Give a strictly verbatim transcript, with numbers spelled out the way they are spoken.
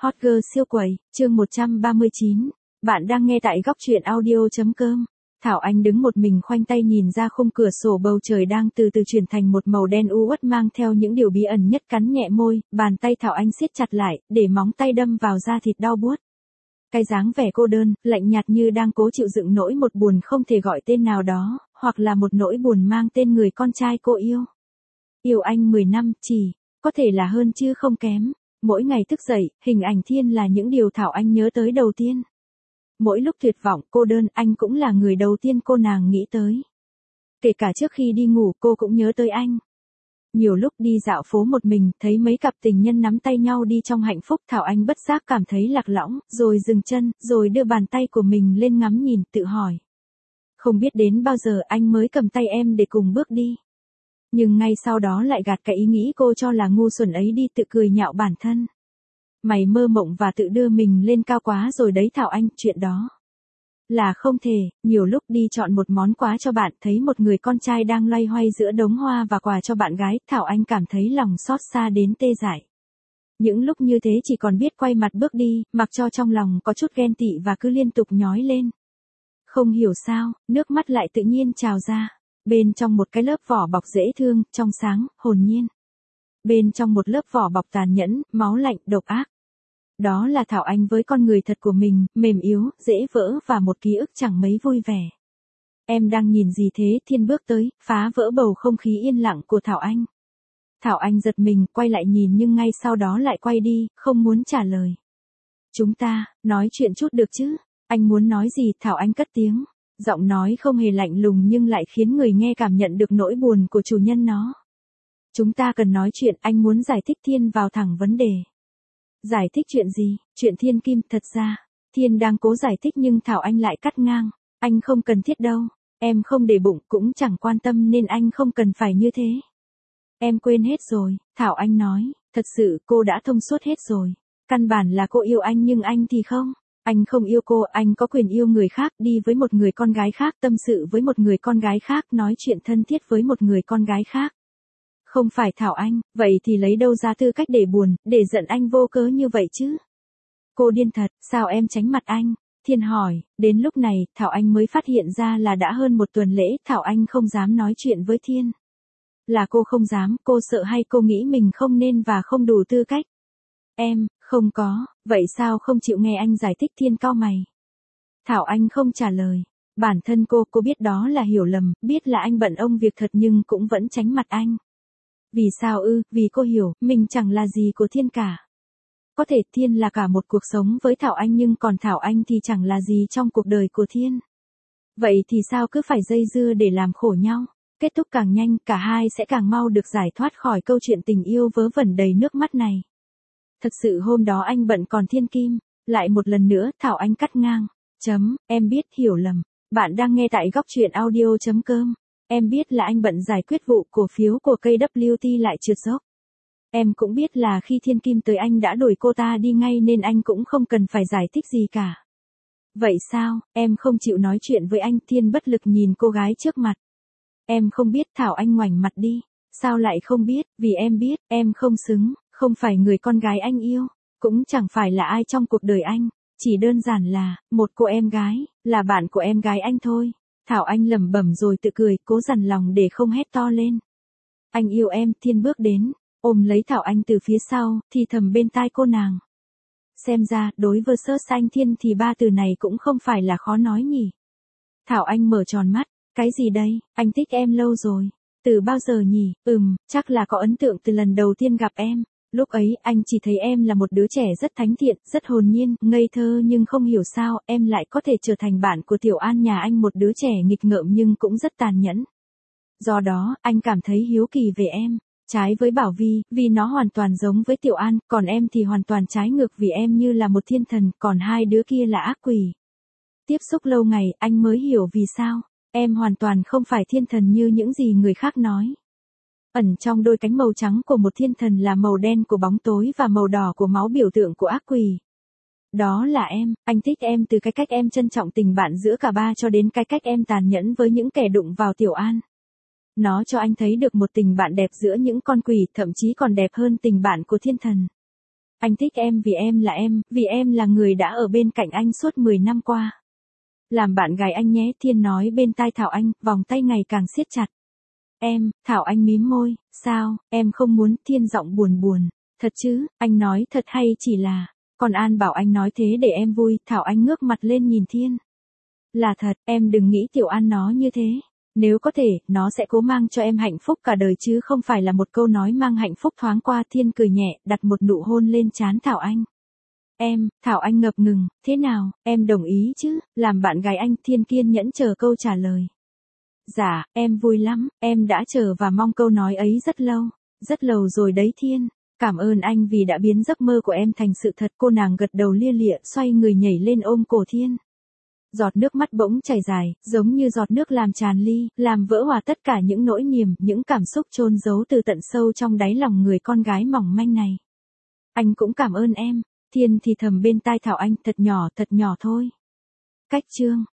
Hot girl siêu quầy, chương một trăm ba mươi chín. Bạn đang nghe tại góc truyện audio.com. Thảo Anh đứng một mình khoanh tay nhìn ra khung cửa sổ, bầu trời đang từ từ chuyển thành một màu đen u uất mang theo những điều bí ẩn nhất. Cắn nhẹ môi, bàn tay Thảo Anh siết chặt lại, để móng tay đâm vào da thịt đau buốt. Cái dáng vẻ cô đơn, lạnh nhạt như đang cố chịu đựng nỗi một buồn không thể gọi tên nào đó, hoặc là một nỗi buồn mang tên người con trai cô yêu. Yêu anh mười năm, chỉ, có thể là hơn chứ không kém. Mỗi ngày thức dậy, hình ảnh Thiên là những điều Thảo Anh nhớ tới đầu tiên. Mỗi lúc tuyệt vọng, cô đơn, anh cũng là người đầu tiên cô nàng nghĩ tới. Kể cả trước khi đi ngủ, cô cũng nhớ tới anh. Nhiều lúc đi dạo phố một mình, thấy mấy cặp tình nhân nắm tay nhau đi trong hạnh phúc, Thảo Anh bất giác cảm thấy lạc lõng, rồi dừng chân, rồi đưa bàn tay của mình lên ngắm nhìn, tự hỏi. Không biết đến bao giờ anh mới cầm tay em để cùng bước đi. Nhưng ngay sau đó lại gạt cái ý nghĩ cô cho là ngu xuẩn ấy đi, tự cười nhạo bản thân. Mày mơ mộng và tự đưa mình lên cao quá rồi đấy Thảo Anh, chuyện đó là không thể. Nhiều lúc đi chọn một món quà cho bạn, thấy một người con trai đang loay hoay giữa đống hoa và quà cho bạn gái, Thảo Anh cảm thấy lòng xót xa đến tê dại. Những lúc như thế chỉ còn biết quay mặt bước đi, mặc cho trong lòng có chút ghen tị và cứ liên tục nhói lên. Không hiểu sao, nước mắt lại tự nhiên trào ra. Bên trong một cái lớp vỏ bọc dễ thương, trong sáng, hồn nhiên. Bên trong một lớp vỏ bọc tàn nhẫn, máu lạnh, độc ác. Đó là Thảo Anh với con người thật của mình, mềm yếu, dễ vỡ và một ký ức chẳng mấy vui vẻ. Em đang nhìn gì thế? Thiên bước tới, phá vỡ bầu không khí yên lặng của Thảo Anh. Thảo Anh giật mình, quay lại nhìn nhưng ngay sau đó lại quay đi, không muốn trả lời. Chúng ta, nói chuyện chút được chứ? Anh muốn nói gì? Thảo Anh cất tiếng. Giọng nói không hề lạnh lùng nhưng lại khiến người nghe cảm nhận được nỗi buồn của chủ nhân nó. Chúng ta cần nói chuyện, anh muốn giải thích. Thiên vào thẳng vấn đề. Giải thích chuyện gì? Chuyện Thiên Kim. Thật ra, Thiên đang cố giải thích nhưng Thảo Anh lại cắt ngang. Anh không cần thiết đâu. Em không để bụng, cũng chẳng quan tâm nên anh không cần phải như thế. Em quên hết rồi, Thảo Anh nói. Thật sự cô đã thông suốt hết rồi. Căn bản là cô yêu anh nhưng anh thì không. Anh không yêu cô, anh có quyền yêu người khác, đi với một người con gái khác, tâm sự với một người con gái khác, nói chuyện thân thiết với một người con gái khác. Không phải Thảo Anh, vậy thì lấy đâu ra tư cách để buồn, để giận anh vô cớ như vậy chứ? Cô điên thật, sao em tránh mặt anh? Thiên hỏi. Đến lúc này, Thảo Anh mới phát hiện ra là đã hơn một tuần lễ, Thảo Anh không dám nói chuyện với Thiên. Là cô không dám, cô sợ hay cô nghĩ mình không nên và không đủ tư cách? Em, không có, vậy sao không chịu nghe anh giải thích? Thiên cau mày. Thảo Anh không trả lời. Bản thân cô, cô biết đó là hiểu lầm, biết là anh bận ông việc thật nhưng cũng vẫn tránh mặt anh. Vì sao ư? Vì cô hiểu, mình chẳng là gì của Thiên cả. Có thể Thiên là cả một cuộc sống với Thảo Anh nhưng còn Thảo Anh thì chẳng là gì trong cuộc đời của Thiên. Vậy thì sao cứ phải dây dưa để làm khổ nhau? Kết thúc càng nhanh, cả hai sẽ càng mau được giải thoát khỏi câu chuyện tình yêu vớ vẩn đầy nước mắt này. Thật sự hôm đó anh bận còn Thiên Kim. Lại một lần nữa, Thảo Anh cắt ngang. Chấm, em biết, hiểu lầm. Bạn đang nghe tại góc truyện audio.com. Em biết là anh bận giải quyết vụ cổ phiếu của ca vê tê lại trượt dốc. Em cũng biết là khi Thiên Kim tới anh đã đuổi cô ta đi ngay nên anh cũng không cần phải giải thích gì cả. Vậy sao, em không chịu nói chuyện với anh? Thiên bất lực nhìn cô gái trước mặt. Em không biết. Thảo Anh ngoảnh mặt đi. Sao lại không biết? Vì em biết, em không xứng, không phải người con gái anh yêu, cũng chẳng phải là ai trong cuộc đời anh, chỉ đơn giản là, một cô em gái, là bạn của em gái anh thôi. Thảo Anh lẩm bẩm rồi tự cười, cố dằn lòng để không hét to lên. Anh yêu em. Thiên bước đến, ôm lấy Thảo Anh từ phía sau, thì thầm bên tai cô nàng. Xem ra, đối với sơ anh Thiên thì ba từ này cũng không phải là khó nói nhỉ. Thảo Anh mở tròn mắt. Cái gì đây? Anh thích em lâu rồi. Từ bao giờ nhỉ? Ừm, chắc là có ấn tượng từ lần đầu tiên gặp em. Lúc ấy, anh chỉ thấy em là một đứa trẻ rất thánh thiện, rất hồn nhiên, ngây thơ nhưng không hiểu sao, em lại có thể trở thành bạn của Tiểu An nhà anh, một đứa trẻ nghịch ngợm nhưng cũng rất tàn nhẫn. Do đó, anh cảm thấy hiếu kỳ về em. Trái với Bảo Vi, vì nó hoàn toàn giống với Tiểu An, còn em thì hoàn toàn trái ngược vì em như là một thiên thần, còn hai đứa kia là ác quỷ. Tiếp xúc lâu ngày, anh mới hiểu vì sao em hoàn toàn không phải thiên thần như những gì người khác nói. Ẩn trong đôi cánh màu trắng của một thiên thần là màu đen của bóng tối và màu đỏ của máu, biểu tượng của ác quỷ. Đó là em, anh thích em từ cái cách em trân trọng tình bạn giữa cả ba cho đến cái cách em tàn nhẫn với những kẻ đụng vào Tiểu An. Nó cho anh thấy được một tình bạn đẹp giữa những con quỷ, thậm chí còn đẹp hơn tình bạn của thiên thần. Anh thích em vì em là em, vì em là người đã ở bên cạnh anh suốt mười năm qua. Làm bạn gái anh nhé, Thiên nói bên tai Thảo Anh, vòng tay ngày càng siết chặt. Em, Thảo Anh mím môi, sao, em không muốn, Thiên giọng buồn buồn. Thật chứ, anh nói thật hay chỉ là, còn An bảo anh nói thế để em vui, Thảo Anh ngước mặt lên nhìn Thiên. Là thật, em đừng nghĩ Tiểu An nó như thế. Nếu có thể, nó sẽ cố mang cho em hạnh phúc cả đời chứ không phải là một câu nói mang hạnh phúc thoáng qua. Thiên cười nhẹ, đặt một nụ hôn lên trán Thảo Anh. Em, Thảo Anh ngập ngừng, thế nào, em đồng ý chứ, làm bạn gái anh. Thiên kiên nhẫn chờ câu trả lời. Dạ, em vui lắm, em đã chờ và mong câu nói ấy rất lâu, rất lâu rồi đấy Thiên. Cảm ơn anh vì đã biến giấc mơ của em thành sự thật. Cô nàng gật đầu lia lịa, xoay người nhảy lên ôm cổ Thiên. Giọt nước mắt bỗng chảy dài, giống như giọt nước làm tràn ly, làm vỡ hòa tất cả những nỗi niềm, những cảm xúc chôn giấu từ tận sâu trong đáy lòng người con gái mỏng manh này. Anh cũng cảm ơn em, Thiên thì thầm bên tai Thảo Anh, thật nhỏ, thật nhỏ thôi. Cách chương